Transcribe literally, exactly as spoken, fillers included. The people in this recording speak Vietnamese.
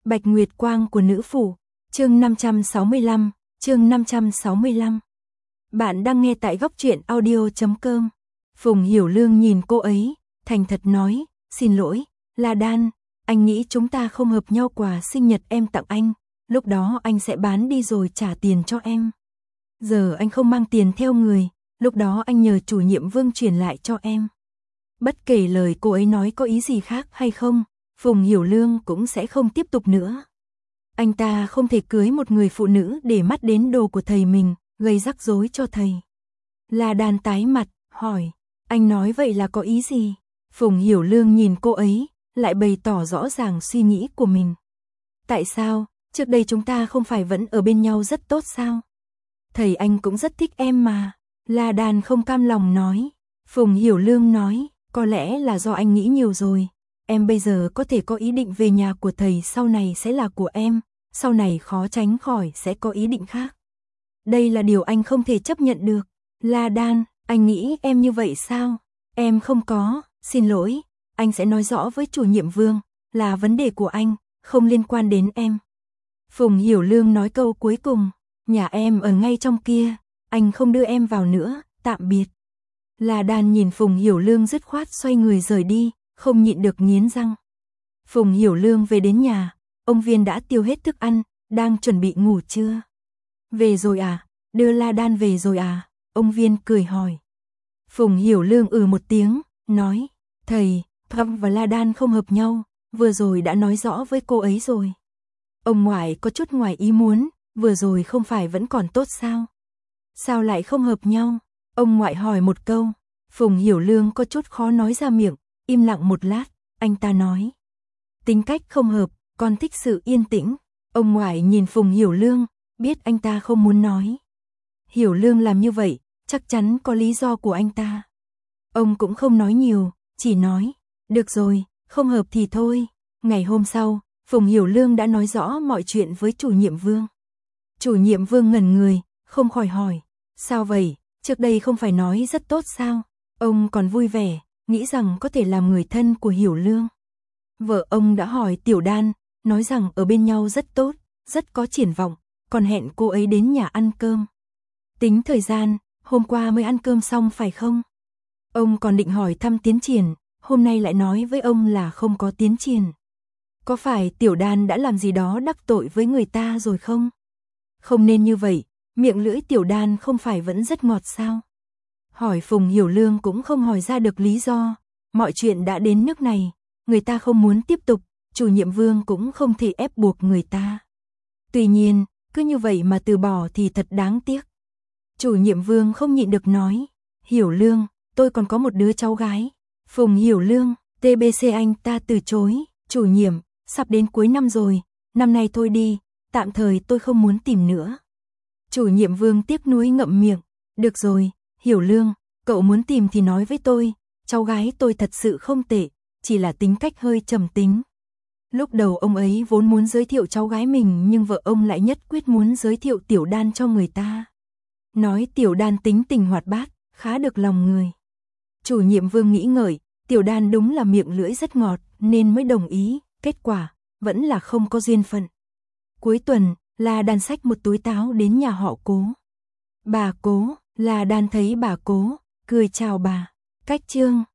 Bạch Nguyệt Quang của nữ phủ, chương năm trăm sáu mươi lăm, chương năm trăm sáu mươi lăm. Bạn đang nghe tại góc truyện audio chấm com. Phùng Hiểu Lương nhìn cô ấy, thành thật nói, xin lỗi, La Đan, anh nghĩ chúng ta không hợp nhau, quà sinh nhật em tặng anh, lúc đó anh sẽ bán đi rồi trả tiền cho em. Giờ anh không mang tiền theo người, lúc đó anh nhờ chủ nhiệm Vương chuyển lại cho em. Bất kể lời cô ấy nói có ý gì khác hay không, Phùng Hiểu Lương cũng sẽ không tiếp tục nữa. Anh ta không thể cưới một người phụ nữ để mắt đến đồ của thầy mình, gây rắc rối cho thầy. La Đan tái mặt, hỏi, anh nói vậy là có ý gì? Phùng Hiểu Lương nhìn cô ấy, lại bày tỏ rõ ràng suy nghĩ của mình. Tại sao, trước đây chúng ta không phải vẫn ở bên nhau rất tốt sao? Thầy anh cũng rất thích em mà. La Đan không cam lòng nói. Phùng Hiểu Lương nói, có lẽ là do anh nghĩ nhiều rồi. Em bây giờ có thể có ý định về nhà của thầy, sau này sẽ là của em, sau này khó tránh khỏi sẽ có ý định khác. Đây là điều anh không thể chấp nhận được. La Đan, anh nghĩ em như vậy sao? Em không có, xin lỗi, anh sẽ nói rõ với chủ nhiệm Vương, là vấn đề của anh, không liên quan đến em. Phùng Hiểu Lương nói câu cuối cùng, nhà em ở ngay trong kia, anh không đưa em vào nữa, tạm biệt. La Đan nhìn Phùng Hiểu Lương dứt khoát xoay người rời đi, không nhịn được nghiến răng. Phùng Hiểu Lương về đến nhà, ông Viên đã tiêu hết thức ăn, đang chuẩn bị ngủ trưa. Về rồi à, đưa La Đan về rồi à, ông Viên cười hỏi. Phùng Hiểu Lương ừ một tiếng, nói, thầy, Thâm và La Đan không hợp nhau, vừa rồi đã nói rõ với cô ấy rồi. Ông ngoại có chút ngoài ý muốn, vừa rồi không phải vẫn còn tốt sao? Sao lại không hợp nhau? Ông ngoại hỏi một câu, Phùng Hiểu Lương có chút khó nói ra miệng, im lặng một lát, anh ta nói. Tính cách không hợp, con thích sự yên tĩnh. Ông ngoại nhìn Phùng Hiểu Lương, biết anh ta không muốn nói. Hiểu Lương làm như vậy, chắc chắn có lý do của anh ta. Ông cũng không nói nhiều, chỉ nói, được rồi, không hợp thì thôi. Ngày hôm sau, Phùng Hiểu Lương đã nói rõ mọi chuyện với chủ nhiệm Vương. Chủ nhiệm Vương ngẩn người, không khỏi hỏi, sao vậy, trước đây không phải nói rất tốt sao? Ông còn vui vẻ, nghĩ rằng có thể làm người thân của Hiểu Lương. Vợ ông đã hỏi Tiểu Đan, nói rằng ở bên nhau rất tốt, rất có triển vọng, còn hẹn cô ấy đến nhà ăn cơm. Tính thời gian, hôm qua mới ăn cơm xong phải không? Ông còn định hỏi thăm tiến triển, hôm nay lại nói với ông là không có tiến triển. Có phải Tiểu Đan đã làm gì đó đắc tội với người ta rồi không? Không nên như vậy, miệng lưỡi Tiểu Đan không phải vẫn rất ngọt sao? Hỏi Phùng Hiểu Lương cũng không hỏi ra được lý do, mọi chuyện đã đến nước này, người ta không muốn tiếp tục, chủ nhiệm Vương cũng không thể ép buộc người ta. Tuy nhiên, cứ như vậy mà từ bỏ thì thật đáng tiếc. Chủ nhiệm Vương không nhịn được nói, Hiểu Lương, tôi còn có một đứa cháu gái. Phùng Hiểu Lương, tê bê xê anh ta từ chối, chủ nhiệm, sắp đến cuối năm rồi, năm nay thôi đi, tạm thời tôi không muốn tìm nữa. Chủ nhiệm Vương tiếc nuối ngậm miệng, được rồi, Hiểu Lương, cậu muốn tìm thì nói với tôi, cháu gái tôi thật sự không tệ, chỉ là tính cách hơi trầm tính. Lúc đầu ông ấy vốn muốn giới thiệu cháu gái mình, nhưng vợ ông lại nhất quyết muốn giới thiệu Tiểu Đan cho người ta. Nói Tiểu Đan tính tình hoạt bát, khá được lòng người. Chủ nhiệm Vương nghĩ ngợi, Tiểu Đan đúng là miệng lưỡi rất ngọt, nên mới đồng ý, kết quả, vẫn là không có duyên phận. Cuối tuần, La Đan xách một túi táo đến nhà họ Cố. Bà Cố, La Đan thấy bà Cố, cười chào bà. Cách chương